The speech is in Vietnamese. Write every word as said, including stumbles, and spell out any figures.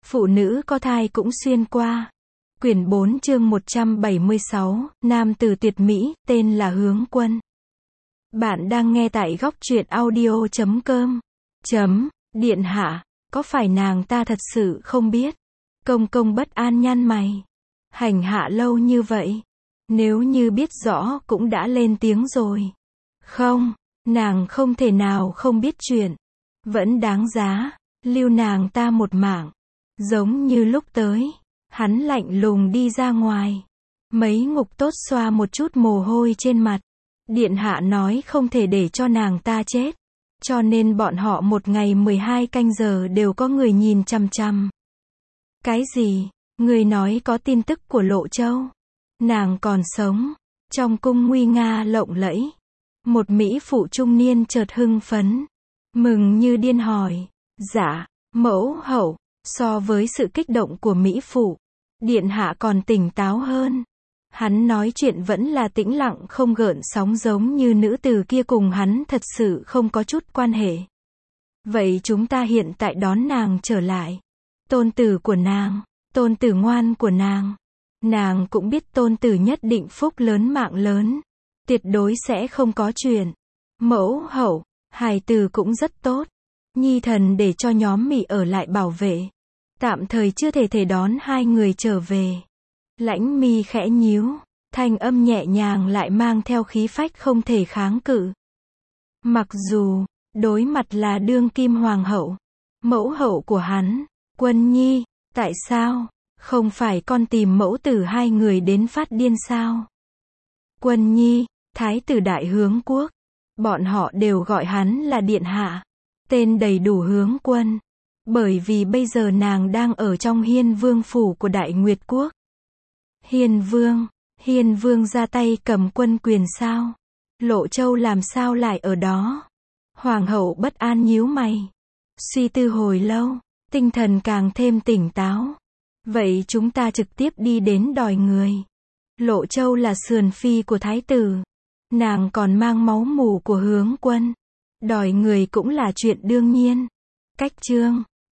Phụ nữ có thai cũng xuyên qua. Quyển bốn chương một trăm bảy mươi sáu, nam tử tuyệt mỹ, tên là Hướng Quân. Bạn đang nghe tại góc truyện audio chấm com. Chấm, điện hạ, có phải nàng ta thật sự không biết? Công công bất an nhăn mày. Hành hạ lâu như vậy. Nếu như biết rõ cũng đã lên tiếng rồi. Không, nàng không thể nào không biết chuyện. Vẫn đáng giá, lưu nàng ta một mạng. Giống như lúc tới, hắn lạnh lùng đi ra ngoài. Mấy ngục tốt xoa một chút mồ hôi trên mặt. Điện hạ nói không thể để cho nàng ta chết. Cho nên bọn họ một ngày mười hai canh giờ đều có người nhìn chằm chằm. Cái gì? Người nói có tin tức của Lộ Châu. Nàng còn sống. Trong cung nguy nga lộng lẫy. Một mỹ phụ trung niên chợt hưng phấn. Mừng như điên hỏi. Dạ, mẫu hậu. So với sự kích động của mỹ phụ, điện hạ còn tỉnh táo hơn. Hắn nói chuyện vẫn là tĩnh lặng không gợn sóng giống như nữ tử kia cùng hắn thật sự không có chút quan hệ. Vậy chúng ta hiện tại đón nàng trở lại. Tôn tử của nàng, tôn tử ngoan của nàng. Nàng cũng biết tôn tử nhất định phúc lớn mạng lớn. Tuyệt đối sẽ không có chuyện. Mẫu hậu, hài tử cũng rất tốt. Nhi thần để cho nhóm Mị ở lại bảo vệ. Tạm thời chưa thể thể đón hai người trở về. Lãnh Mi khẽ nhíu, thanh âm nhẹ nhàng lại mang theo khí phách không thể kháng cự. Mặc dù, đối mặt là đương kim hoàng hậu, mẫu hậu của hắn, Quân Nhi, tại sao, không phải con tìm mẫu tử hai người đến phát điên sao? Quân Nhi, thái tử Đại Hướng Quốc, bọn họ đều gọi hắn là điện hạ, tên đầy đủ Hướng Quân. Bởi vì bây giờ nàng đang ở trong Hiên Vương phủ của Đại Nguyệt Quốc. Hiên Vương, Hiên Vương ra tay cầm quân quyền sao? Lộ Châu làm sao lại ở đó? Hoàng hậu bất an nhíu mày. Suy tư hồi lâu, tinh thần càng thêm tỉnh táo. Vậy chúng ta trực tiếp đi đến đòi người. Lộ Châu là sườn phi của thái tử. Nàng còn mang máu mủ của Hướng Quân. Đòi người cũng là chuyện đương nhiên. Cách chương